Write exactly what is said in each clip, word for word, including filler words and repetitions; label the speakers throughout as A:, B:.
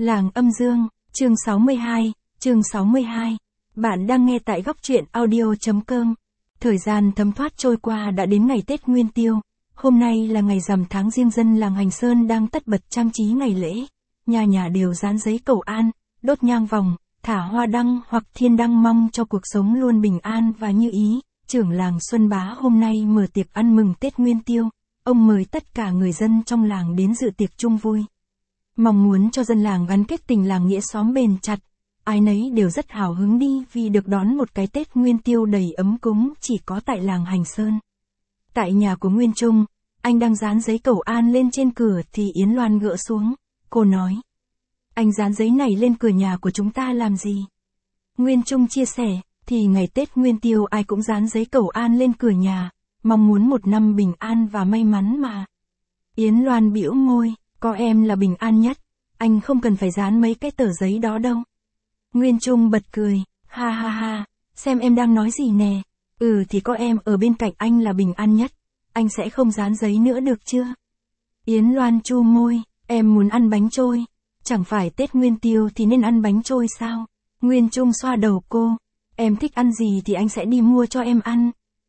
A: Làng Âm Dương, chương sáu mươi hai, chương sáu mươi hai. Bạn đang nghe tại góc truyện audio.com. Thời gian thấm thoát trôi qua đã đến ngày Tết Nguyên Tiêu. Hôm nay là ngày rằm tháng Giêng, dân làng Hành Sơn đang tất bật trang trí ngày lễ. Nhà nhà đều dán giấy cầu an, đốt nhang vòng, thả hoa đăng hoặc thiên đăng mong cho cuộc sống luôn bình an và như ý. Trưởng làng Xuân Bá hôm nay mở tiệc ăn mừng Tết Nguyên Tiêu. Ông mời tất cả người dân trong làng đến dự tiệc chung vui. Mong muốn cho dân làng gắn kết tình làng nghĩa xóm bền chặt. Ai nấy đều rất hào hứng đi vì được đón một cái Tết Nguyên Tiêu đầy ấm cúng chỉ có tại làng Hành Sơn. Tại nhà của Nguyên Trung, anh đang dán giấy cầu an lên trên cửa thì Yến Loan gỡ xuống. Cô nói: "Anh dán giấy này lên cửa nhà của chúng ta làm gì?" Nguyên Trung chia sẻ: "Thì ngày Tết Nguyên Tiêu ai cũng dán giấy cầu an lên cửa nhà, mong muốn một năm bình an và may mắn mà." Yến Loan bĩu môi: "Có em là bình an nhất, anh không cần phải dán mấy cái tờ giấy đó đâu." Nguyên Trung bật cười: "Ha ha ha, xem em đang nói gì nè. Ừ thì có em ở bên cạnh anh là bình an nhất, anh sẽ không dán giấy nữa được chưa?" Yến Loan chu môi: "Em muốn ăn bánh trôi, chẳng phải Tết Nguyên Tiêu thì nên ăn bánh trôi sao?" Nguyên Trung xoa đầu cô: "Em thích ăn gì thì anh sẽ đi mua cho em ăn.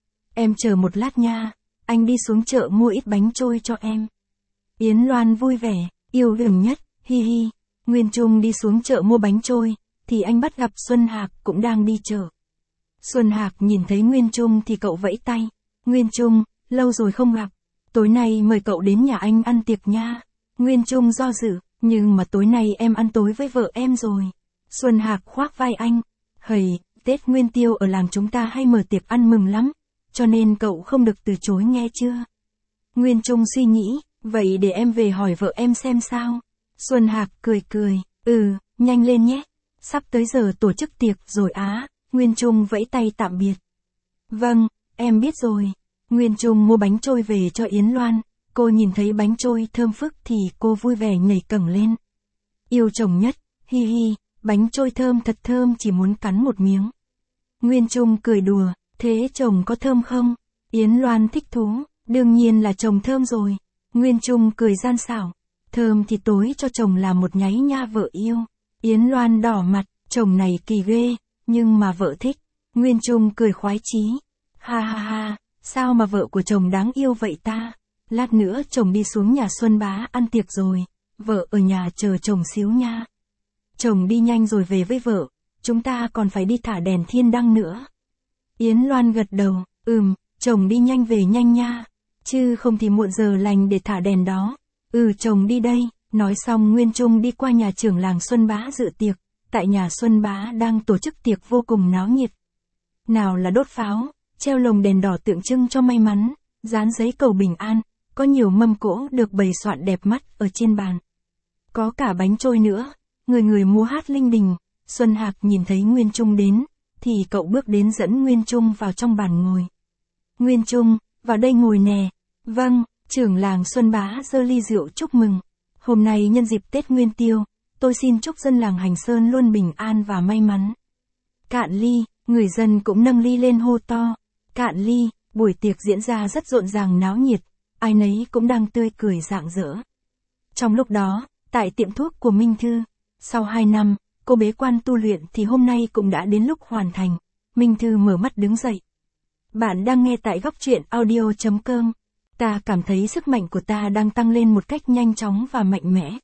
A: Em chờ một lát nha, anh đi xuống chợ mua ít bánh trôi cho em." Yến Loan vui vẻ: "Yêu đương nhất, hi hi." Nguyên Trung đi xuống chợ mua bánh trôi, thì anh bắt gặp Xuân Hạc cũng đang đi chợ. Xuân Hạc nhìn thấy Nguyên Trung thì cậu vẫy tay: "Nguyên Trung, lâu rồi không gặp, tối nay mời cậu đến nhà anh ăn tiệc nha." Nguyên Trung do dự: "Nhưng mà tối nay em ăn tối với vợ em rồi." Xuân Hạc khoác vai anh: "Hầy, Tết Nguyên Tiêu ở làng chúng ta hay mở tiệc ăn mừng lắm, cho nên cậu không được từ chối nghe chưa?" Nguyên Trung suy nghĩ: "Vậy để em về hỏi vợ em xem sao." Xuân Hạc cười cười: "Ừ, nhanh lên nhé, sắp tới giờ tổ chức tiệc rồi á." Nguyên Trung vẫy tay tạm biệt: "Vâng, em biết rồi." Nguyên Trung mua bánh trôi về cho Yến Loan. Cô nhìn thấy bánh trôi thơm phức thì cô vui vẻ nhảy cẫng lên: "Yêu chồng nhất, hi hi, bánh trôi thơm thật thơm, chỉ muốn cắn một miếng." Nguyên Trung cười đùa: "Thế chồng có thơm không?" Yến Loan thích thú: "Đương nhiên là chồng thơm rồi." Nguyên Trung cười gian xảo: "Thơm thì tối cho chồng làm một nháy nha vợ yêu." Yến Loan đỏ mặt: "Chồng này kỳ ghê, nhưng mà vợ thích." Nguyên Trung cười khoái chí: "Ha ha ha, sao mà vợ của chồng đáng yêu vậy ta? Lát nữa chồng đi xuống nhà Xuân Bá ăn tiệc rồi, vợ ở nhà chờ chồng xíu nha." "Chồng đi nhanh rồi về với vợ, chúng ta còn phải đi thả đèn thiên đăng nữa." Yến Loan gật đầu: "Ừm, chồng đi nhanh về nhanh nha, chứ không thì muộn giờ lành để thả đèn đó." "Ừ, chồng đi đây." Nói xong Nguyên Trung đi qua nhà trưởng làng Xuân Bá dự tiệc. Tại nhà Xuân Bá đang tổ chức tiệc vô cùng náo nhiệt. Nào là đốt pháo, treo lồng đèn đỏ tượng trưng cho may mắn, dán giấy cầu bình an, có nhiều mâm cỗ được bày soạn đẹp mắt ở trên bàn. Có cả bánh trôi nữa, người người múa hát linh đình. Xuân Hạc nhìn thấy Nguyên Trung đến, thì cậu bước đến dẫn Nguyên Trung vào trong bàn ngồi. "Nguyên Trung, vào đây ngồi nè." "Vâng." Trưởng làng Xuân Bá giơ ly rượu chúc mừng: "Hôm nay nhân dịp Tết Nguyên Tiêu, tôi xin chúc dân làng Hành Sơn luôn bình an và may mắn." "Cạn ly." Người dân cũng nâng ly lên hô to: "Cạn ly." Buổi tiệc diễn ra rất rộn ràng náo nhiệt, ai nấy cũng đang tươi cười rạng rỡ. Trong lúc đó, tại tiệm thuốc của Minh Thư, sau hai năm, cô bế quan tu luyện thì hôm nay cũng đã đến lúc hoàn thành. Minh Thư mở mắt đứng dậy. Bạn đang nghe tại góc truyện audio.com. Ta cảm thấy sức mạnh của ta đang tăng lên một cách nhanh chóng và mạnh mẽ.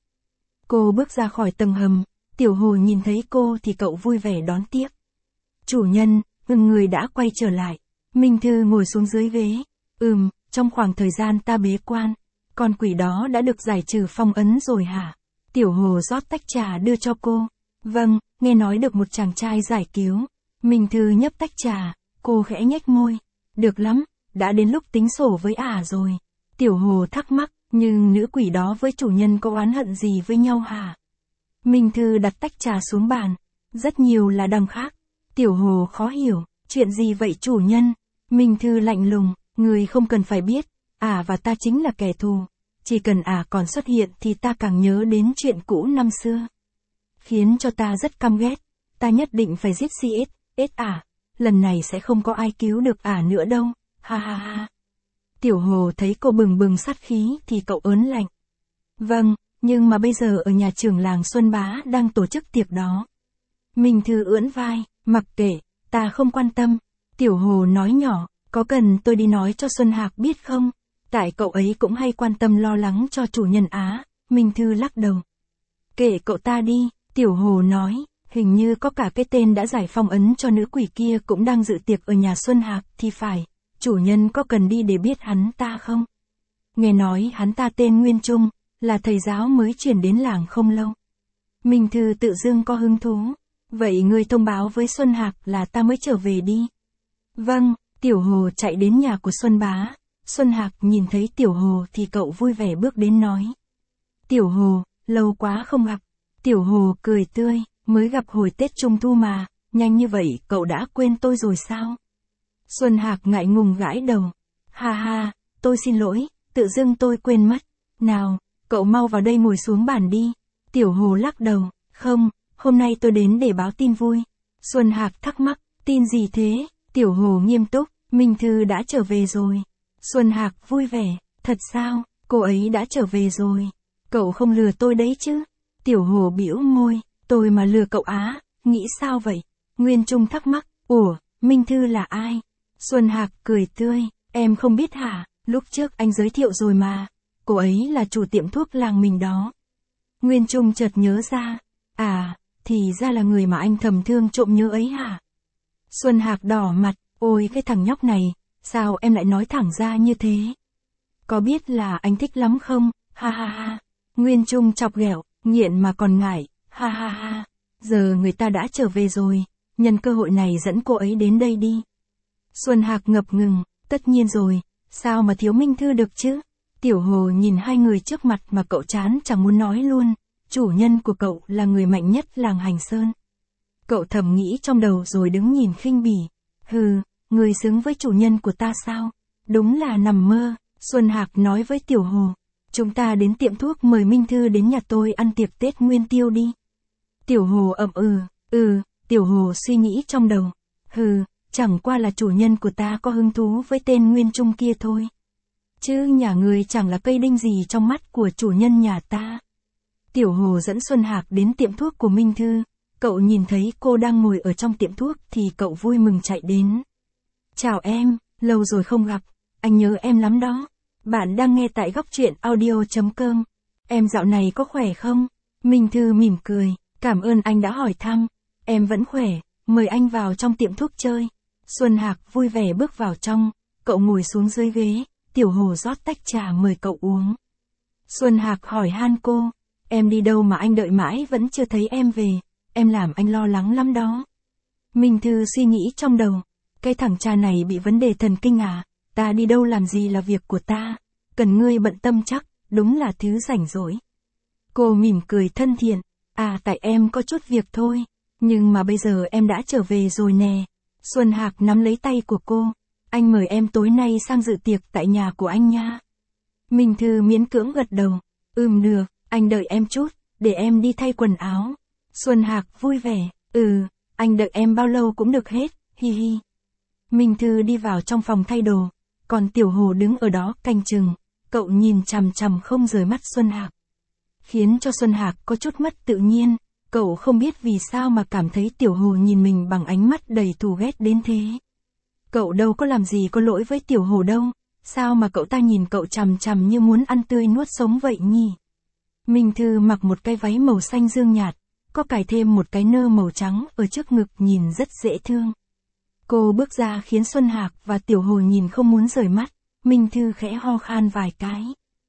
A: Cô bước ra khỏi tầng hầm, Tiểu Hồ nhìn thấy cô thì cậu vui vẻ đón tiếp. "Chủ nhân, ừm, người đã quay trở lại." Minh Thư ngồi xuống dưới ghế. "Ừm, trong khoảng thời gian ta bế quan, con quỷ đó đã được giải trừ phong ấn rồi hả?" Tiểu Hồ rót tách trà đưa cho cô. "Vâng, nghe nói được một chàng trai giải cứu." Minh Thư nhấp tách trà, cô khẽ nhếch môi. "Được lắm, đã đến lúc tính sổ với ả rồi." Tiểu Hồ thắc mắc: "Nhưng nữ quỷ đó với chủ nhân có oán hận gì với nhau hả?" Minh Thư đặt tách trà xuống bàn. "Rất nhiều là đằng khác." Tiểu Hồ khó hiểu: "Chuyện gì vậy chủ nhân?" Minh Thư lạnh lùng: "Người không cần phải biết, ả và ta chính là kẻ thù. Chỉ cần ả còn xuất hiện thì ta càng nhớ đến chuyện cũ năm xưa. Khiến cho ta rất căm ghét, ta nhất định phải giết xê ét ét ả. Lần này sẽ không có ai cứu được ả nữa đâu, ha ha ha." Tiểu Hồ thấy cô bừng bừng sát khí thì cậu ớn lạnh: "Vâng, nhưng mà bây giờ ở nhà trưởng làng Xuân Bá đang tổ chức tiệc đó. Minh Thư ưỡn vai, mặc kệ, ta không quan tâm. Tiểu Hồ nói nhỏ, có cần tôi đi nói cho Xuân Hạc biết không? Tại cậu ấy cũng hay quan tâm lo lắng cho chủ nhân á. Minh Thư lắc đầu. Kệ cậu ta đi, Tiểu Hồ nói, hình như có cả cái tên đã giải phong ấn cho nữ quỷ kia cũng đang dự tiệc ở nhà Xuân Hạc thì phải, chủ nhân có cần đi để biết hắn ta không? Nghe nói hắn ta tên Nguyên Trung, là thầy giáo mới chuyển đến làng không lâu. Minh Thư tự dưng có hứng thú, vậy ngươi thông báo với Xuân Hạc là ta mới trở về đi. Vâng, Tiểu Hồ chạy đến nhà của Xuân Bá. Xuân Hạc nhìn thấy Tiểu Hồ thì cậu vui vẻ bước đến nói. Tiểu Hồ, lâu quá không gặp. Tiểu Hồ cười tươi, mới gặp hồi Tết Trung Thu mà, nhanh như vậy cậu đã quên tôi rồi sao? Xuân Hạc ngại ngùng gãi đầu. Ha ha, tôi xin lỗi, tự dưng tôi quên mất. Nào, cậu mau vào đây ngồi xuống bàn đi. Tiểu Hồ lắc đầu, không, hôm nay tôi đến để báo tin vui. Xuân Hạc thắc mắc, tin gì thế? Tiểu Hồ nghiêm túc, Minh Thư đã trở về rồi. Xuân Hạc vui vẻ, thật sao, cô ấy đã trở về rồi. Cậu không lừa tôi đấy chứ? Tiểu Hồ bĩu môi, tôi mà lừa cậu á, nghĩ sao vậy? Nguyên Trung thắc mắc, ủa, Minh Thư là ai? Xuân Hạc cười tươi, em không biết hả, lúc trước anh giới thiệu rồi mà. Cô ấy là chủ tiệm thuốc làng mình đó. Nguyên Trung chợt nhớ ra, à, thì ra là người mà anh thầm thương trộm nhớ ấy hả? Xuân Hạc đỏ mặt, ôi cái thằng nhóc này, sao em lại nói thẳng ra như thế? Có biết là anh thích lắm không? Ha ha ha. Nguyên Trung chọc ghẹo, nghiện mà còn ngại, ha ha ha. Giờ người ta đã trở về rồi, nhân cơ hội này dẫn cô ấy đến đây đi. Xuân Hạc ngập ngừng, tất nhiên rồi, sao mà thiếu Minh Thư được chứ? Tiểu Hồ nhìn hai người trước mặt mà cậu chán chẳng muốn nói luôn, chủ nhân của cậu là người mạnh nhất làng Hành Sơn. Cậu thầm nghĩ trong đầu rồi đứng nhìn khinh bỉ, hừ, người xứng với chủ nhân của ta sao? Đúng là nằm mơ. Xuân Hạc nói với Tiểu Hồ, chúng ta đến tiệm thuốc mời Minh Thư đến nhà tôi ăn tiệc Tết Nguyên Tiêu đi. Tiểu Hồ ậm ừ, ừ, Tiểu Hồ suy nghĩ trong đầu, hừ, chẳng qua là chủ nhân của ta có hứng thú với tên Nguyên Trung kia thôi. Chứ nhà người chẳng là cây đinh gì trong mắt của chủ nhân nhà ta. Tiểu Hồ dẫn Xuân Hạc đến tiệm thuốc của Minh Thư, cậu nhìn thấy cô đang ngồi ở trong tiệm thuốc thì cậu vui mừng chạy đến. Chào em, lâu rồi không gặp, anh nhớ em lắm đó. Bạn đang nghe tại góc truyện audio chấm com. Em dạo này có khỏe không? Minh Thư mỉm cười, cảm ơn anh đã hỏi thăm. Em vẫn khỏe, mời anh vào trong tiệm thuốc chơi. Xuân Hạc vui vẻ bước vào trong, cậu ngồi xuống dưới ghế, Tiểu Hồ rót tách trà mời cậu uống. Xuân Hạc hỏi han cô, em đi đâu mà anh đợi mãi vẫn chưa thấy em về, em làm anh lo lắng lắm đó. Minh Thư suy nghĩ trong đầu, cái thằng cha này bị vấn đề thần kinh à, ta đi đâu làm gì là việc của ta, cần ngươi bận tâm chắc, đúng là thứ rảnh rỗi. Cô mỉm cười thân thiện, à tại em có chút việc thôi, nhưng mà bây giờ em đã trở về rồi nè. Xuân Hạc nắm lấy tay của cô, anh mời em tối nay sang dự tiệc tại nhà của anh nha. Minh Thư miễn cưỡng gật đầu, ừm được, anh đợi em chút, để em đi thay quần áo. Xuân Hạc vui vẻ, ừ, anh đợi em bao lâu cũng được hết, hi hi. Minh Thư đi vào trong phòng thay đồ, còn Tiểu Hồ đứng ở đó canh chừng, cậu nhìn chằm chằm không rời mắt Xuân Hạc. Khiến cho Xuân Hạc có chút mất tự nhiên, cậu không biết vì sao mà cảm thấy Tiểu Hồ nhìn mình bằng ánh mắt đầy thù ghét đến thế. Cậu đâu có làm gì có lỗi với Tiểu Hồ đâu, sao mà cậu ta nhìn cậu chằm chằm như muốn ăn tươi nuốt sống vậy nhỉ? Minh Thư mặc một cái váy màu xanh dương nhạt, có cài thêm một cái nơ màu trắng ở trước ngực nhìn rất dễ thương. Cô bước ra khiến Xuân Hạc và Tiểu Hồ nhìn không muốn rời mắt, Minh Thư khẽ ho khan vài cái.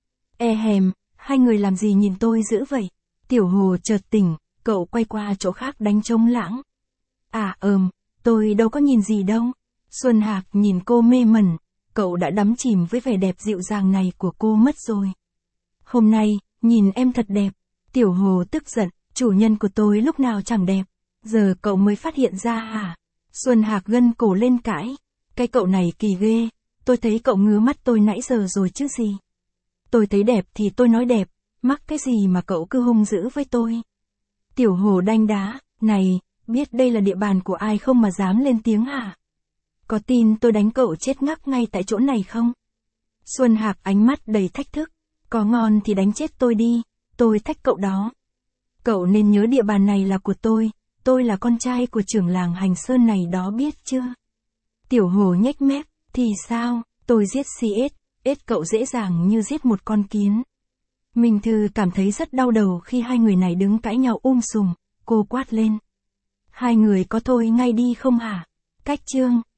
A: E hèm, hai người làm gì nhìn tôi dữ vậy? Tiểu Hồ chợt tỉnh, cậu quay qua chỗ khác đánh trống lãng. À ừm, tôi đâu có nhìn gì đâu. Xuân Hạc nhìn cô mê mẩn, cậu đã đắm chìm với vẻ đẹp dịu dàng này của cô mất rồi. Hôm nay, nhìn em thật đẹp. Tiểu Hồ tức giận, chủ nhân của tôi lúc nào chẳng đẹp, giờ cậu mới phát hiện ra hả? Xuân Hạc gân cổ lên cãi, cái cậu này kỳ ghê, tôi thấy cậu ngứa mắt tôi nãy giờ rồi chứ gì. Tôi thấy đẹp thì tôi nói đẹp, mắc cái gì mà cậu cứ hung dữ với tôi. Tiểu Hồ đanh đá, này, biết đây là địa bàn của ai không mà dám lên tiếng hả? Có tin tôi đánh cậu chết ngắc ngay tại chỗ này không? Xuân Hạc ánh mắt đầy thách thức, có ngon thì đánh chết tôi đi, tôi thách cậu đó. Cậu nên nhớ địa bàn này là của tôi, tôi là con trai của trưởng làng Hành Sơn này đó biết chưa? Tiểu Hồ nhếch mép, thì sao, tôi giết xê ét, ết cậu dễ dàng như giết một con kiến. Minh Thư cảm thấy rất đau đầu khi hai người này đứng cãi nhau um sùm, cô quát lên. Hai người có thôi ngay đi không hả? Cách Trương,